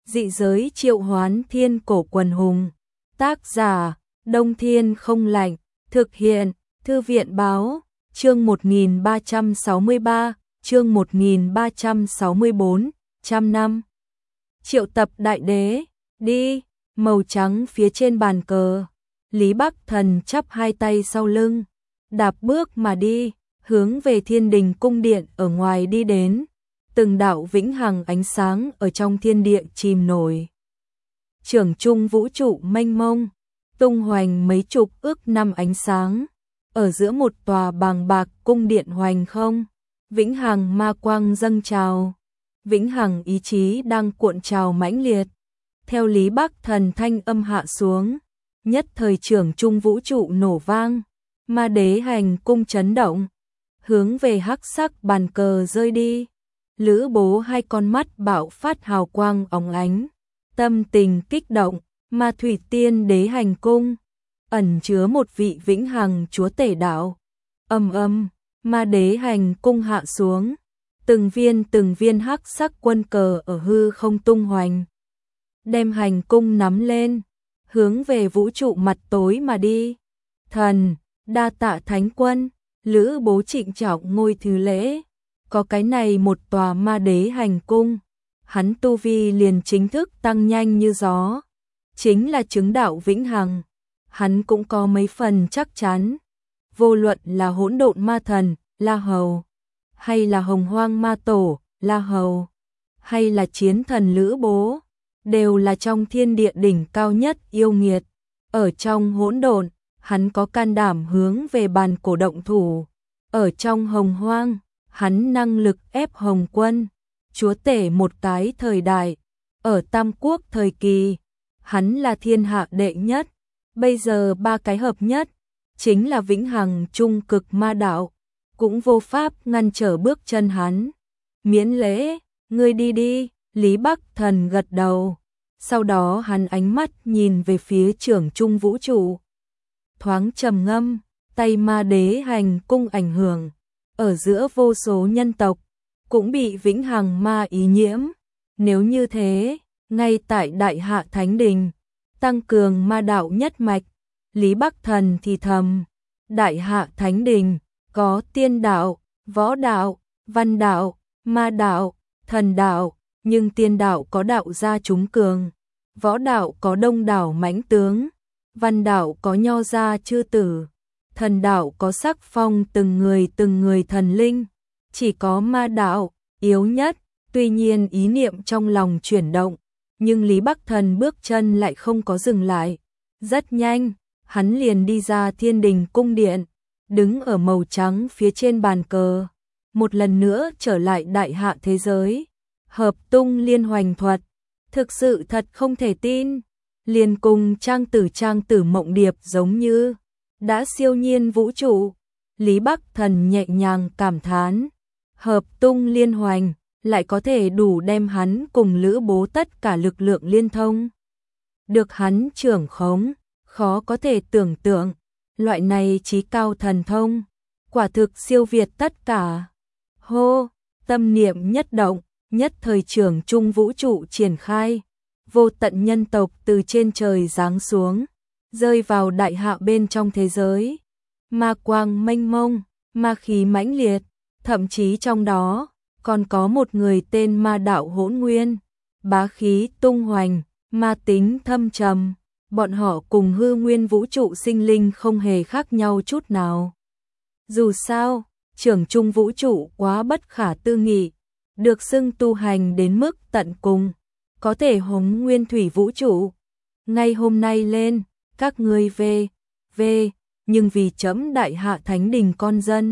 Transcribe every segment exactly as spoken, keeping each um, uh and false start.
Dị giới triệu hoán thiên cổ quần hùng. Tác giả, Đông Thiên không lạnh. Thực hiện, Thư viện báo, chương một nghìn ba trăm sáu mươi ba, chương một nghìn ba trăm sáu mươi bốn, trăm năm. Triệu tập đại đế, đi, màu trắng phía trên bàn cờ. Lý Bắc Thần chắp hai tay sau lưng, đạp bước mà đi, hướng về Thiên Đình cung điện ở ngoài đi đến. Từng đạo vĩnh hằng ánh sáng ở trong thiên địa chìm nổi. Trưởng trung vũ trụ mênh mông, tung hoành mấy chục ước năm ánh sáng, ở giữa một tòa bàng bạc cung điện hoành không, vĩnh hằng ma quang dâng trào, vĩnh hằng ý chí đang cuộn trào mãnh liệt. Theo Lý Bắc Thần thanh âm hạ xuống, nhất thời trưởng trung vũ trụ nổ vang, ma đế hành cung chấn động, hướng về hắc sắc bàn cờ rơi đi. Lữ Bố hai con mắt bạo phát hào quang óng ánh, tâm tình kích động, ma thủy tiên đế hành cung, ẩn chứa một vị vĩnh hằng chúa tể đạo. Ầm ầm, ma đế hành cung hạ xuống, từng viên từng viên hắc sắc quân cờ ở hư không tung hoành, đem hành cung nắm lên, hướng về vũ trụ mặt tối mà đi. Thần, đa tạ thánh quân. Lữ Bố trịnh trọng ngôi thứ lễ. Có cái này một tòa ma đế hành cung, hắn tu vi liền chính thức tăng nhanh như gió, chính là chứng đạo vĩnh hằng. Hắn cũng có mấy phần chắc chắn, vô luận là hỗn độn ma thần La Hầu, hay là hồng hoang ma tổ La Hầu, hay là chiến thần Lữ Bố, đều là trong thiên địa đỉnh cao nhất yêu nghiệt. Ở trong hỗn độn, hắn có can đảm hướng về bàn cổ động thủ. Ở trong hồng hoang, hắn năng lực ép Hồng Quân, chúa tể một cái thời đại. Ở Tam Quốc thời kỳ, hắn là thiên hạ đệ nhất. Bây giờ ba cái hợp nhất, chính là vĩnh hằng trung cực ma đạo, cũng vô pháp ngăn trở bước chân hắn. Miễn lễ, ngươi đi đi. Lý Bắc Thần gật đầu. Sau đó hắn ánh mắt nhìn về phía trưởng trung vũ trụ, thoáng trầm ngâm, tay ma đế hành cung ảnh hưởng, ở giữa vô số nhân tộc, cũng bị vĩnh hằng ma ý nhiễm. Nếu như thế, ngay tại Đại Hạ Thánh Đình, tăng cường ma đạo nhất mạch. Lý Bắc Thần thì thầm, Đại Hạ Thánh Đình, có tiên đạo, võ đạo, văn đạo, ma đạo, thần đạo, nhưng tiên đạo có đạo gia chúng cường, võ đạo có đông đảo mãnh tướng, văn đạo có nho gia chư tử, thần đạo có sắc phong từng người từng người thần linh, chỉ có ma đạo yếu nhất. Tuy nhiên ý niệm trong lòng chuyển động, nhưng Lý Bắc Thần bước chân lại không có dừng lại. Rất nhanh, hắn liền đi ra Thiên Đình cung điện, đứng ở màu trắng phía trên bàn cờ, một lần nữa trở lại Đại Hạ thế giới. Hợp tung liên hoành thuật, thực sự thật không thể tin, liền cùng trang tử trang tử mộng điệp giống như đã siêu nhiên vũ trụ. Lý Bắc Thần nhẹ nhàng cảm thán, hợp tung liên hoành lại có thể đủ đem hắn cùng Lữ Bố tất cả lực lượng liên thông, được hắn trưởng khống. Khó có thể tưởng tượng, loại này chí cao thần thông, quả thực siêu việt tất cả. Hô, tâm niệm nhất động, nhất thời trưởng trung vũ trụ triển khai, vô tận nhân tộc từ trên trời giáng xuống, rơi vào Đại Hạ bên trong thế giới. Ma quang mênh mông, ma khí mãnh liệt, thậm chí trong đó còn có một người tên Ma Đạo Hỗn Nguyên, bá khí tung hoành, ma tính thâm trầm. Bọn họ cùng hư nguyên vũ trụ sinh linh không hề khác nhau chút nào. Dù sao, trưởng trung vũ trụ quá bất khả tư nghị, được xưng tu hành đến mức tận cùng, có thể hống nguyên thủy vũ trụ. Ngay hôm nay lên, các ngươi về, về, nhưng vì chấm Đại Hạ Thánh Đình con dân.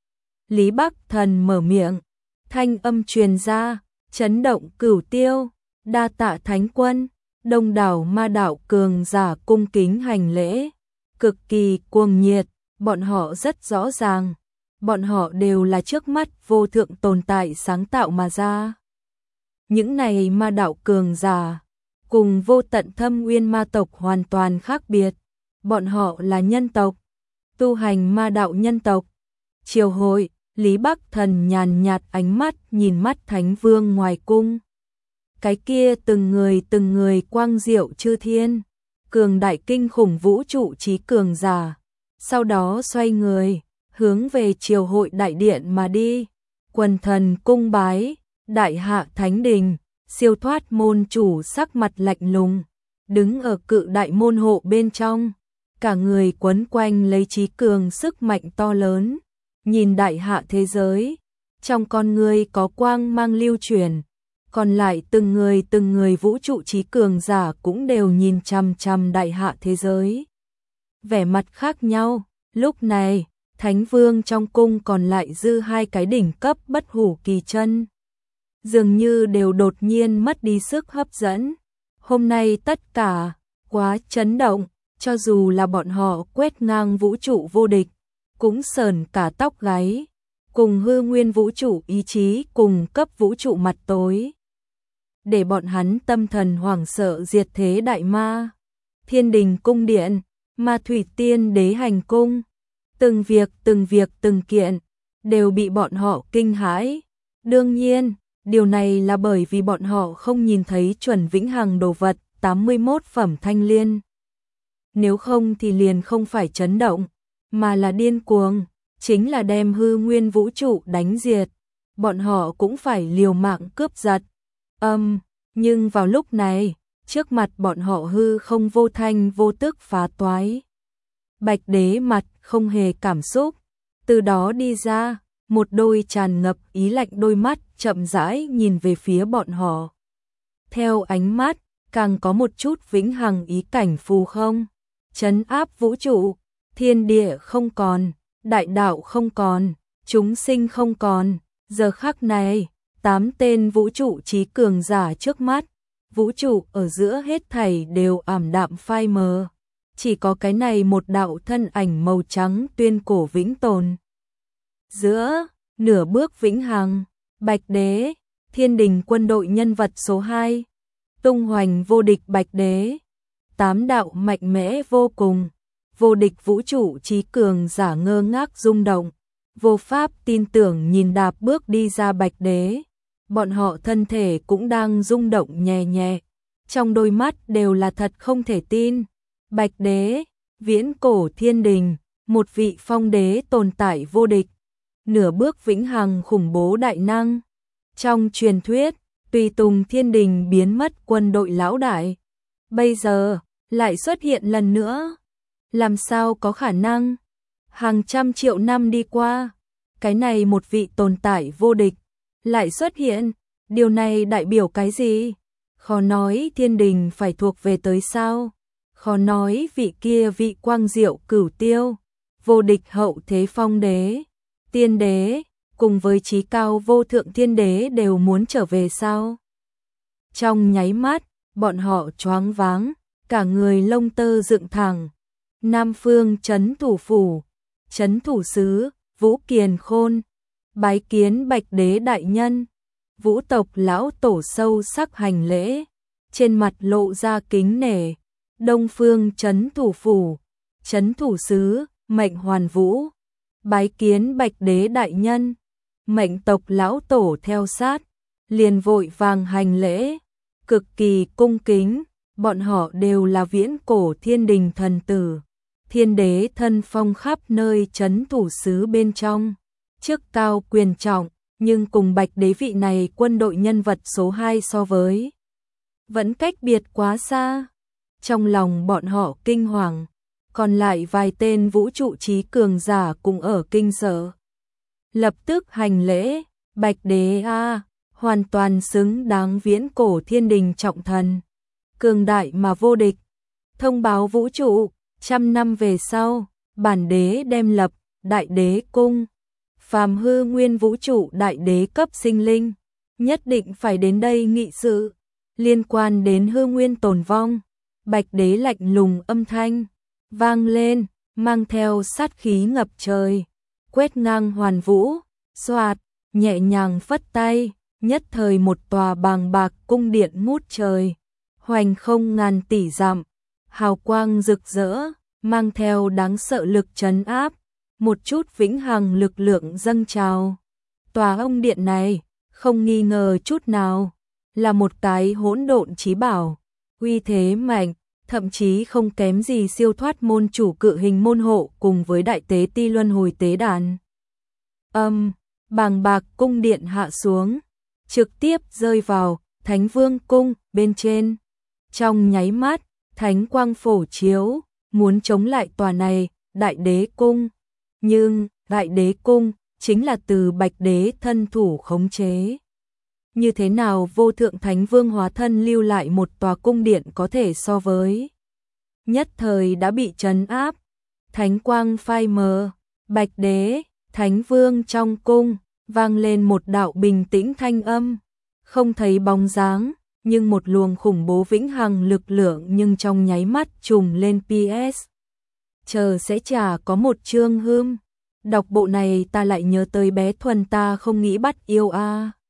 Lý Bắc Thần mở miệng, thanh âm truyền ra, chấn động cửu tiêu, đa tạ thánh quân. Đông đảo ma đạo cường giả cung kính hành lễ, cực kỳ cuồng nhiệt. Bọn họ rất rõ ràng, bọn họ đều là trước mắt vô thượng tồn tại sáng tạo mà ra. Những này ma đạo cường giả cùng vô tận thâm uyên ma tộc hoàn toàn khác biệt. Bọn họ là nhân tộc, tu hành ma đạo nhân tộc. Triều hội, Lý Bắc Thần nhàn nhạt ánh mắt nhìn mắt Thánh Vương ngoài cung. cái kia từng người từng người quang diệu chư thiên, cường đại kinh khủng vũ trụ trí cường giả, sau đó xoay người, hướng về triều hội đại điện mà đi. Quần thần cung bái, đại hạ thánh đình, siêu thoát môn chủ sắc mặt lạnh lùng, đứng ở cự đại môn hộ bên trong, cả người quấn quanh lấy trí cường sức mạnh to lớn, nhìn đại hạ thế giới, trong con người có quang mang lưu truyền, còn lại từng người từng người vũ trụ trí cường giả cũng đều nhìn chằm chằm đại hạ thế giới. Vẻ mặt khác nhau, lúc này, Thánh Vương trong cung còn lại dư hai cái đỉnh cấp bất hủ kỳ chân. Dường như đều đột nhiên mất đi sức hấp dẫn. Hôm nay tất cả, quá chấn động, cho dù là bọn họ quét ngang vũ trụ vô địch, cũng sờn cả tóc gáy, cùng hư nguyên vũ trụ ý chí cùng cấp vũ trụ mặt tối. Để bọn hắn tâm thần hoảng sợ diệt thế đại ma. Thiên đình cung điện, Ma Thủy Tiên đế hành cung, từng việc từng việc từng kiện, đều bị bọn họ kinh hãi. Đương nhiên, điều này là bởi vì bọn họ không nhìn thấy chuẩn vĩnh hằng đồ vật tám mươi mốt phẩm thanh liên. Nếu không thì liền không phải chấn động, mà là điên cuồng, chính là đem hư nguyên vũ trụ đánh diệt. Bọn họ cũng phải liều mạng cướp giật. Âm, um, nhưng vào lúc này, trước mặt bọn họ hư không vô thanh vô tức phá toái. Bạch đế mặt không hề cảm xúc, từ đó đi ra, một đôi tràn ngập ý lạnh đôi mắt chậm rãi nhìn về phía bọn họ. Theo ánh mắt, càng có một chút vĩnh hằng ý cảnh phù không, trấn áp vũ trụ, thiên địa không còn, đại đạo không còn, chúng sinh không còn. Giờ khắc này, tám tên vũ trụ trí cường giả trước mắt, vũ trụ ở giữa hết thảy đều ảm đạm phai mờ, chỉ có cái này một đạo thân ảnh màu trắng tuyên cổ vĩnh tồn. Giữa, nửa bước vĩnh hằng, Bạch đế, thiên đình quân đội nhân vật số hai, tung hoành vô địch Bạch đế, tám đạo mạnh mẽ vô cùng, vô địch vũ trụ trí cường giả ngơ ngác rung động, vô pháp tin tưởng nhìn đạp bước đi ra Bạch đế. Bọn họ thân thể cũng đang rung động nhẹ nhẹ, trong đôi mắt đều là thật không thể tin. Bạch đế, viễn cổ thiên đình, một vị phong đế tồn tại vô địch, nửa bước vĩnh hằng khủng bố đại năng. Trong truyền thuyết, tùy tùng thiên đình biến mất quân đội lão đại, bây giờ lại xuất hiện lần nữa. Làm sao có khả năng? Hàng trăm triệu năm đi qua, cái này một vị tồn tại vô địch lại xuất hiện, điều này đại biểu cái gì? Khó nói thiên đình phải thuộc về tới sao? Khó nói vị kia vị quang diệu cửu tiêu, vô địch hậu thế phong đế, tiên đế, cùng với trí cao vô thượng thiên đế đều muốn trở về sao? Trong nháy mắt, bọn họ choáng váng, cả người lông tơ dựng thẳng. Nam phương trấn thủ phủ, trấn thủ sứ, Vũ Kiền Khôn, bái kiến Bạch đế đại nhân. Vũ tộc lão tổ sâu sắc hành lễ, trên mặt lộ ra kính nể. Đông phương trấn thủ phủ, trấn thủ sứ, Mệnh Hoàn Vũ, bái kiến Bạch đế đại nhân. Mệnh tộc lão tổ theo sát, liền vội vàng hành lễ, cực kỳ cung kính. Bọn họ đều là viễn cổ thiên đình thần tử, thiên đế thân phong khắp nơi trấn thủ sứ bên trong, chức cao quyền trọng, nhưng cùng Bạch đế vị này quân đội nhân vật số hai so với, vẫn cách biệt quá xa. Trong lòng bọn họ kinh hoàng, còn lại vài tên vũ trụ trí cường giả cũng ở kinh sợ. Lập tức hành lễ, Bạch đế a, hoàn toàn xứng đáng viễn cổ thiên đình trọng thần, cường đại mà vô địch. Thông báo vũ trụ, trăm năm về sau, bản đế đem lập đại đế cung, phàm hư nguyên vũ trụ đại đế cấp sinh linh, nhất định phải đến đây nghị sự, liên quan đến hư nguyên tồn vong. Bạch đế lạnh lùng âm thanh vang lên, mang theo sát khí ngập trời, quét ngang hoàn vũ, xoạt, nhẹ nhàng phất tay, nhất thời một tòa bàng bạc cung điện ngút trời, hoành không ngàn tỷ dặm, hào quang rực rỡ, mang theo đáng sợ lực trấn áp, một chút vĩnh hằng lực lượng dâng trào. Tòa ông điện này, không nghi ngờ chút nào, là một cái hỗn độn chí bảo, uy thế mạnh, thậm chí không kém gì siêu thoát môn chủ cự hình môn hộ cùng với đại tế ti luân hồi tế đàn. Âm, bàng bạc cung điện hạ xuống, trực tiếp rơi vào Thánh Vương cung bên trên. Trong nháy mắt, thánh quang phổ chiếu, muốn chống lại tòa này, Đại Đế cung. Nhưng, Đại Đế cung chính là từ Bạch Đế thân thủ khống chế. Như thế nào vô thượng thánh vương hóa thân lưu lại một tòa cung điện có thể so với? Nhất thời đã bị trấn áp, thánh quang phai mờ, Bạch Đế, thánh vương trong cung, vang lên một đạo bình tĩnh thanh âm, không thấy bóng dáng, nhưng một luồng khủng bố vĩnh hằng lực lượng nhưng trong nháy mắt trùm lên pê ét. Chờ sẽ chả có một chương hương. Đọc bộ này ta lại nhớ tới bé Thuần ta không nghĩ bắt yêu a. À.